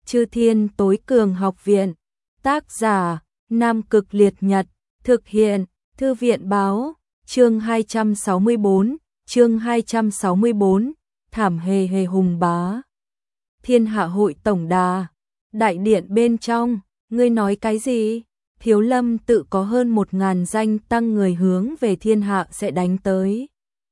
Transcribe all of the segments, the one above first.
Chư Thiên Tối Cường Học Viện. Tác giả: Nam Cực Liệt Nhật. Thực hiện: Thư viện báo. Chương 264. Thảm hề hề hùng bá. Thiên Hạ Hội tổng đà. Đại điện bên trong. Ngươi nói cái gì? Thiếu Lâm tự có hơn 1000 danh tăng người hướng về thiên hạ sẽ đánh tới.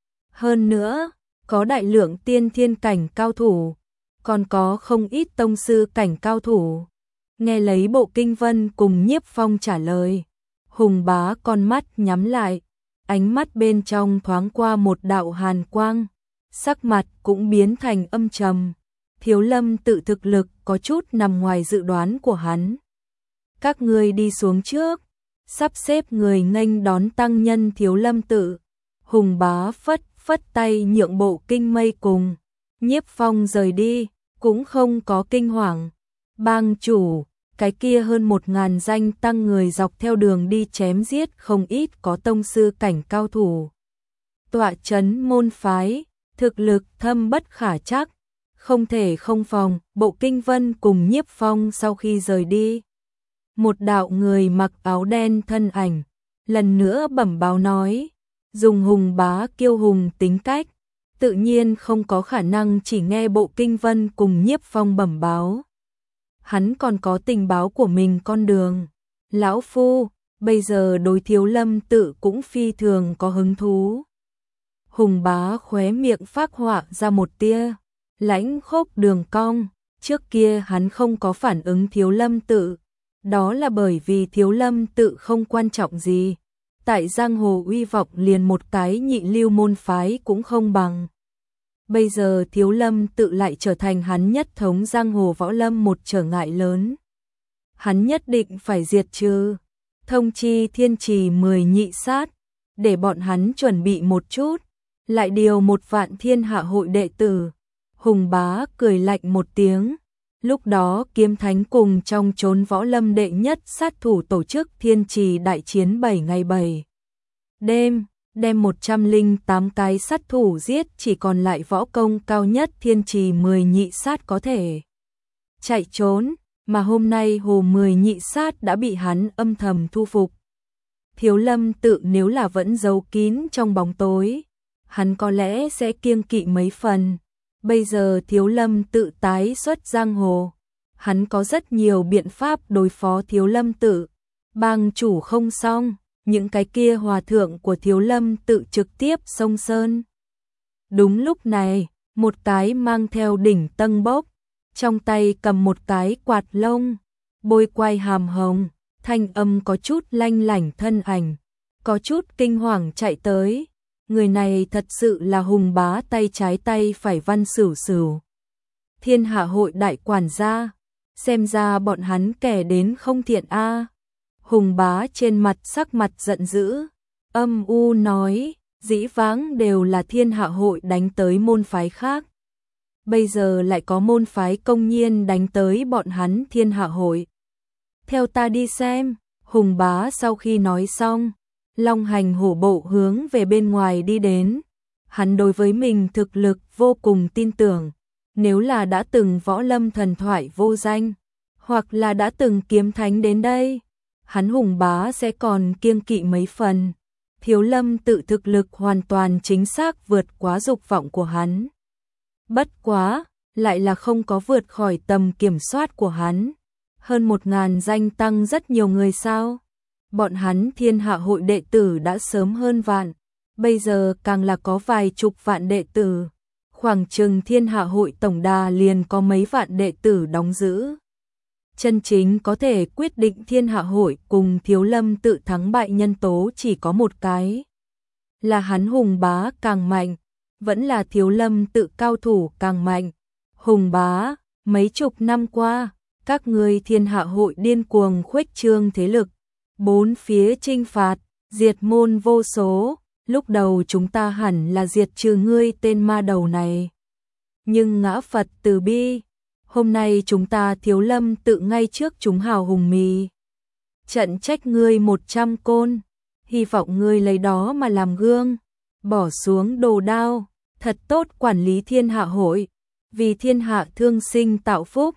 Hơn nữa, có đại lượng tiên thiên cảnh cao thủ, còn có không ít tông sư cảnh cao thủ. Nghe lấy Bộ Kinh Vân cùng Nhiếp Phong trả lời, hùng bá con mắt nhắm lại, ánh mắt bên trong thoáng qua một đạo hàn quang, sắc mặt cũng biến thành âm trầm. Thiếu Lâm tự thực lực có chút nằm ngoài dự đoán của hắn. Các ngươi đi xuống trước, sắp xếp người nghênh đón tăng nhân Thiếu Lâm tự. Hùng bá phất tay nhượng Bộ Kinh Mây cùng Nhiếp Phong rời đi, cũng không có kinh hoàng. Bang chủ, cái kia hơn 1000 danh tăng người dọc theo đường đi chém giết không ít có tông sư cảnh cao thủ. Tọa trấn môn phái, thực lực thâm bất khả trắc, không thể không phòng. Bộ Kinh Vân cùng Nhiếp Phong sau khi rời đi, một đạo người mặc áo đen thân ảnh lần nữa bẩm báo nói, dùng hùng bá kiêu hùng tính cách, tự nhiên không có khả năng chỉ nghe Bộ Kinh Vân cùng Nhiếp Phong bẩm báo. Hắn còn có tình báo của mình con đường. Lão phu, bây giờ đối Thiếu Lâm tự cũng phi thường có hứng thú. Hùng bá khóe miệng phác họa ra một tia lãnh khốc đường cong. Trước kia hắn không có phản ứng Thiếu Lâm tự, đó là bởi vì Thiếu Lâm tự không quan trọng gì. Tại giang hồ uy vọng liền một cái nhị lưu môn phái cũng không bằng. Bây giờ Thiếu Lâm tự lại trở thành hắn nhất thống giang hồ võ lâm một trở ngại lớn. Hắn nhất định phải diệt trừ. Thông chi Thiên Trì 10 nhị sát, để bọn hắn chuẩn bị một chút, lại điều 1 vạn Thiên Hạ hội đệ tử. Hùng bá cười lạnh một tiếng. Lúc đó Kiếm Thánh cùng trong chốn võ lâm đệ nhất sát thủ tổ chức Thiên Trì đại chiến 7 ngày 7 đêm, đem 108 cái sát thủ giết, chỉ còn lại võ công cao nhất Thiên Trì 10 nhị sát có thể chạy trốn, mà hôm nay Hồ 10 nhị sát đã bị hắn âm thầm thu phục. Thiếu Lâm tự nếu là vẫn giấu kín trong bóng tối, hắn có lẽ sẽ kiêng kỵ mấy phần. Bây giờ Thiếu Lâm tự tái xuất giang hồ, hắn có rất nhiều biện pháp đối phó Thiếu Lâm tự. Bang chủ không xong, những cái kia hòa thượng của Thiếu Lâm tự trực tiếp xông sơn. Đúng lúc này, một cái mang theo đỉnh tân bốc, trong tay cầm một cái quạt lông, bôi quai hàm hồng, thanh âm có chút lanh lảnh thân ảnh, có chút kinh hoàng chạy tới. Người này thật sự là hùng bá tay trái tay phải Văn Sửu Sửu, Thiên Hạ hội đại quản gia, xem ra bọn hắn kẻ đến không thiện a. Hùng bá trên mặt sắc mặt giận dữ, âm u nói, dĩ vãng đều là Thiên Hạ hội đánh tới môn phái khác, bây giờ lại có môn phái công nhiên đánh tới bọn hắn Thiên Hạ hội. Theo ta đi xem. Hùng bá sau khi nói xong, long hành hổ bộ hướng về bên ngoài đi đến. Hắn đối với mình thực lực vô cùng tin tưởng, nếu là đã từng võ lâm thần thoại vô danh, hoặc là đã từng kiếm thánh đến đây, hắn hùng bá sẽ còn kiêng kỵ mấy phần. Thiếu Lâm tự thực lực hoàn toàn chính xác vượt quá dục vọng của hắn. Bất quá, lại là không có vượt khỏi tầm kiểm soát của hắn. Hơn 1000 danh tăng rất nhiều người sao? Bọn hắn Thiên Hạ hội đệ tử đã sớm hơn vạn, bây giờ càng là có vài chục vạn đệ tử. Khoảng chừng Thiên Hạ hội tổng đà liền có mấy vạn đệ tử đóng giữ. Chân chính có thể quyết định Thiên Hạ hội cùng Thiếu Lâm tự thắng bại nhân tố chỉ có một cái. Là hắn hùng bá càng mạnh, vẫn là Thiếu Lâm tự cao thủ càng mạnh. Hùng bá, mấy chục năm qua, các ngươi Thiên Hạ hội điên cuồng khuếch trương thế lực, bốn phía chinh phạt, diệt môn vô số, lúc đầu chúng ta hẳn là diệt trừ ngươi tên ma đầu này. Nhưng ngã Phật từ bi, hôm nay chúng ta Thiếu Lâm tự ngay trước chúng hào hùng mì. Trận trách ngươi 100 côn, hy vọng ngươi lấy đó mà làm gương, bỏ xuống đồ đao, thật tốt quản lý Thiên Hạ hội, vì thiên hạ thương sinh tạo phúc.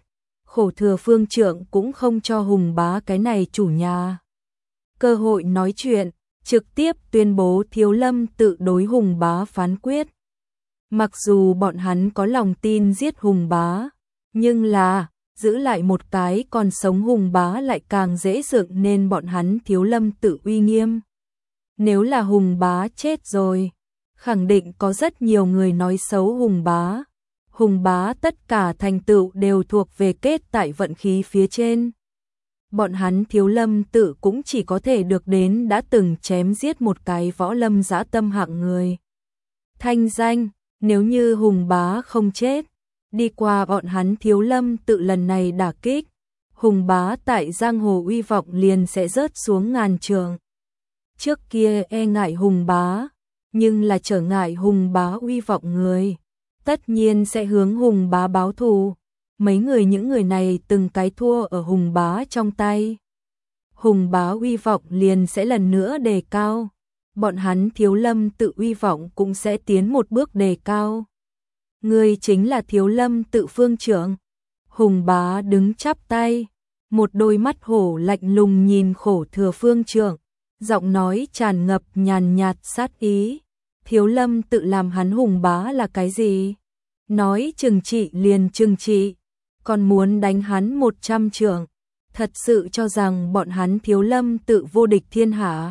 Khổ thừa phương trượng cũng không cho Hùng Bá cái này chủ nhà cơ hội nói chuyện, trực tiếp tuyên bố Thiếu Lâm tự đối Hùng Bá phán quyết. Mặc dù bọn hắn có lòng tin giết Hùng Bá, nhưng là giữ lại một cái còn sống Hùng Bá lại càng dễ dựng nên bọn hắn Thiếu Lâm tự uy nghiêm. Nếu là Hùng Bá chết rồi, khẳng định có rất nhiều người nói xấu Hùng Bá. Hùng Bá tất cả thành tựu đều thuộc về kết tại vận khí phía trên. Bọn hắn Thiếu Lâm tự cũng chỉ có thể được đến đã từng chém giết một cái võ lâm dã tâm hạng người. Thanh danh, nếu như Hùng Bá không chết, đi qua bọn hắn Thiếu Lâm tự lần này đả kích, Hùng Bá tại giang hồ uy vọng liền sẽ rớt xuống ngàn trượng. Trước kia e ngại Hùng Bá, nhưng là trở ngại Hùng Bá uy vọng người, tất nhiên sẽ hướng Hùng Bá báo thù. Những người này từng cái thua ở Hùng Bá trong tay. Hùng Bá uy vọng liền sẽ lần nữa đề cao. Bọn hắn Thiếu Lâm tự uy vọng cũng sẽ tiến một bước đề cao. Người chính là Thiếu Lâm tự phương trưởng. Hùng Bá đứng chắp tay, một đôi mắt hổ lạnh lùng nhìn Khổ thừa phương trưởng, giọng nói tràn ngập nhàn nhạt sát ý. Thiếu Lâm tự làm hắn Hùng Bá là cái gì? Nói trừng trị liền trừng trị, còn muốn đánh hắn 100 trượng. Thật sự cho rằng bọn hắn Thiếu Lâm tự vô địch thiên hạ?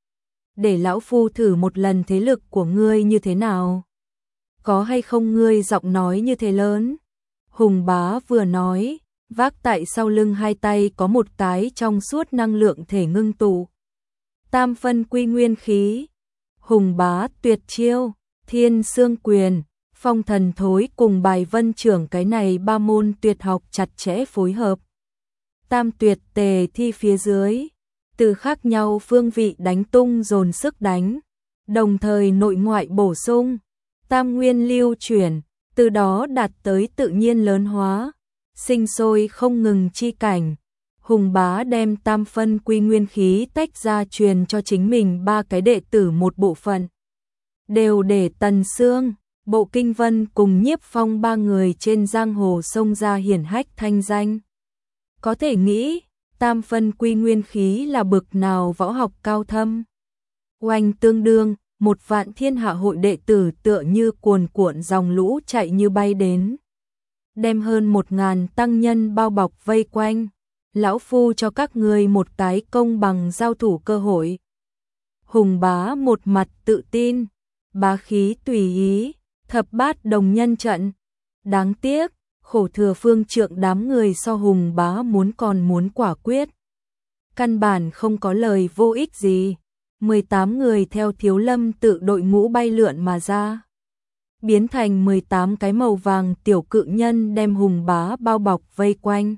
Để lão phu thử một lần thế lực của ngươi như thế nào? Có hay không ngươi giọng nói như thế lớn? Hùng Bá vừa nói, vác tại sau lưng hai tay có một cái trong suốt năng lượng thể ngưng tụ. Tam phân quy nguyên khí. Hùng Bá tuyệt chiêu, Thiên Xương Quyền, Phong Thần Thối cùng Bài Vân Trưởng, cái này ba môn tuyệt học chặt chẽ phối hợp. Tam tuyệt tề thi phía dưới, từ khác nhau phương vị đánh tung dồn sức đánh, đồng thời nội ngoại bổ sung, tam nguyên lưu chuyển, từ đó đạt tới tự nhiên lớn hóa, sinh sôi không ngừng chi cảnh. Hùng Bá đem tam phân quy nguyên khí tách ra truyền cho chính mình ba cái đệ tử một bộ phận, đều để Tần Sương, Bộ Kinh Vân cùng Nhiếp Phong ba người trên giang hồ xông ra hiển hách thanh danh. Có thể nghĩ, tam phân quy nguyên khí là bực nào võ học cao thâm. Oanh tương đương, 1.000.000 thiên hạ hội đệ tử tựa như cuồn cuộn dòng lũ chạy như bay đến. Đem hơn 1.000 tăng nhân bao bọc vây quanh. Lão phu cho các ngươi một cái công bằng giao thủ cơ hội. Hùng Bá một mặt tự tin, bá khí tùy ý, thập bát đồng nhân trận. Đáng tiếc, Khổ thừa phương trượng đám người so Hùng Bá muốn quả quyết. Căn bản không có lời vô ích gì. 18 người theo Thiếu Lâm tự đội ngũ bay lượn mà ra, biến thành 18 cái màu vàng tiểu cự nhân đem Hùng Bá bao bọc vây quanh.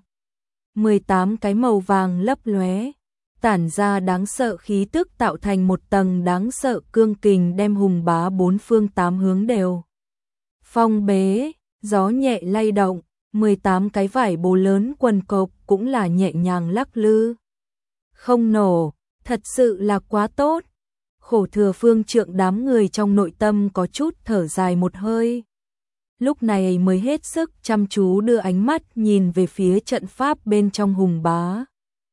18 cái màu vàng lấp lóe, tản ra đáng sợ khí tức, tạo thành một tầng đáng sợ cương kình đem Hùng Bá bốn phương tám hướng đều phong bế. Gió nhẹ lay động, 18 cái vải bố lớn quần cộc cũng là nhẹ nhàng lắc lư. Không nổ, thật sự là quá tốt. Khổ thừa phương trượng đám người trong nội tâm có chút thở dài một hơi. Lúc này mới hết sức chăm chú đưa ánh mắt nhìn về phía trận pháp bên trong Hùng Bá.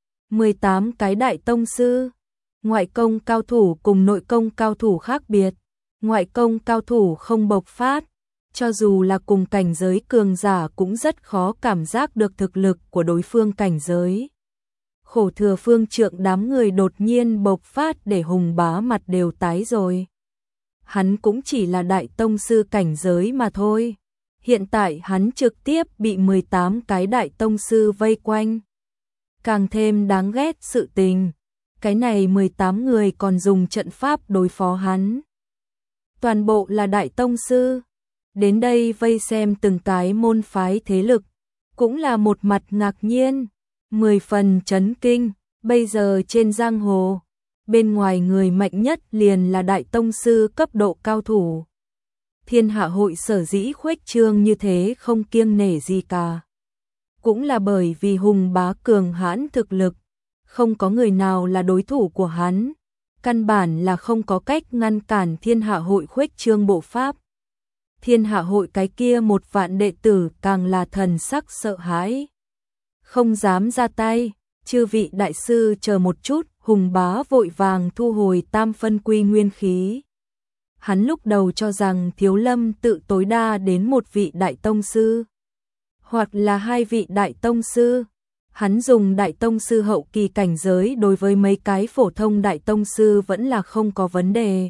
18 cái đại tông sư, ngoại công cao thủ cùng nội công cao thủ khác biệt. Ngoại công cao thủ không bộc phát, cho dù là cùng cảnh giới cường giả cũng rất khó cảm giác được thực lực của đối phương cảnh giới. Khổ thừa phương trượng đám người đột nhiên bộc phát để Hùng Bá mặt đều tái rồi. Hắn cũng chỉ là đại tông sư cảnh giới mà thôi. Hiện tại hắn trực tiếp bị 18 cái đại tông sư vây quanh. Càng thêm đáng ghét sự tình, cái này 18 người còn dùng trận pháp đối phó hắn. Toàn bộ là đại tông sư. Đến đây vây xem từng cái môn phái thế lực, cũng là một mặt ngạc nhiên, 10 phần chấn kinh. Bây giờ trên giang hồ, bên ngoài người mạnh nhất liền là đại tông sư cấp độ cao thủ. Thiên hạ hội sở dĩ khuếch trương như thế không kiêng nể gì cả, cũng là bởi vì Hùng Bá cường hãn thực lực, không có người nào là đối thủ của hắn, căn bản là không có cách ngăn cản thiên hạ hội khuếch trương bộ pháp. Thiên hạ hội cái kia 1.000.000 đệ tử càng là thần sắc sợ hãi. không dám ra tay, chư vị đại sư chờ một chút, Hùng Bá vội vàng thu hồi tam phân quy nguyên khí. Hắn lúc đầu cho rằng Thiếu Lâm tự tối đa đến một vị đại tông sư, hoặc là hai vị đại tông sư. Hắn dùng đại tông sư hậu kỳ cảnh giới đối với mấy cái phổ thông đại tông sư vẫn là không có vấn đề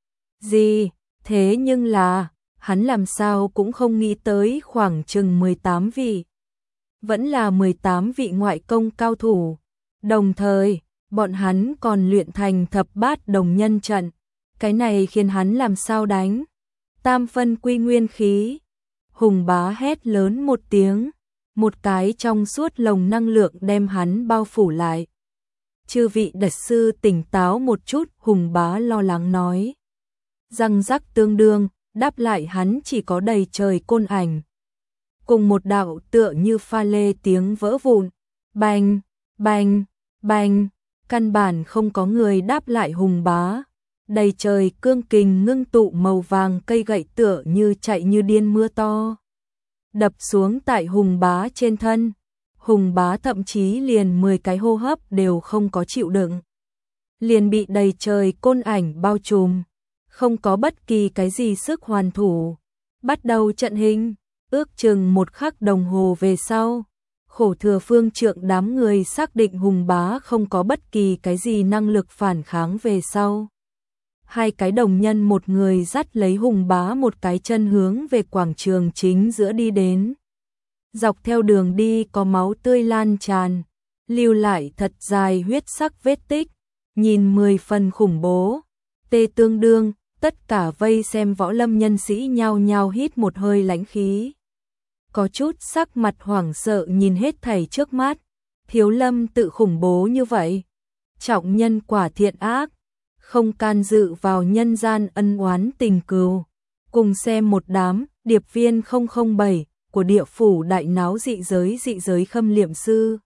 gì, thế nhưng là, hắn làm sao cũng không nghĩ tới khoảng chừng 18 vị. Vẫn là 18 vị ngoại công cao thủ, đồng thời, bọn hắn còn luyện thành thập bát đồng nhân trận, cái này khiến hắn làm sao đánh. Tam phân quy nguyên khí, Hùng Bá hét lớn một tiếng, một cái trong suốt lồng năng lượng đem hắn bao phủ lại. Chư vị đại sư tỉnh táo một chút, Hùng Bá lo lắng nói. Răng rắc tương đương, đáp lại hắn chỉ có đầy trời côn ảnh. Cùng một đạo tựa như pha lê tiếng vỡ vụn, bành, bành, bành, căn bản không có người đáp lại Hùng Bá. Đầy trời cương kình ngưng tụ màu vàng cây gậy tựa như chạy như điên mưa to, đập xuống tại Hùng Bá trên thân. Hùng Bá thậm chí liền 10 cái hô hấp đều không có chịu đựng, liền bị đầy trời côn ảnh bao trùm, không có bất kỳ cái gì sức hoàn thủ. Bắt đầu trận hình, ước chừng 1 khắc đồng hồ về sau, Khổ Thừa Phương Trượng đám người xác định Hùng Bá không có bất kỳ cái gì năng lực phản kháng về sau. Hai cái đồng nhân một người dắt lấy Hùng Bá một cái chân hướng về quảng trường chính giữa đi đến. Dọc theo đường đi có máu tươi lan tràn, lưu lại thật dài huyết sắc vết tích, nhìn 10 phần khủng bố. Tê tương đương, tất cả vây xem võ lâm nhân sĩ nhao nhao hít một hơi lãnh khí. Có chút sắc mặt hoảng sợ nhìn hết thảy trước mắt, Thiếu Lâm tự khủng bố như vậy. Trọng nhân quả thiện ác, không can dự vào nhân gian ân oán tình cừu. Cùng xem một đám điệp viên 007 của địa phủ đại náo dị giới khâm liệm sư.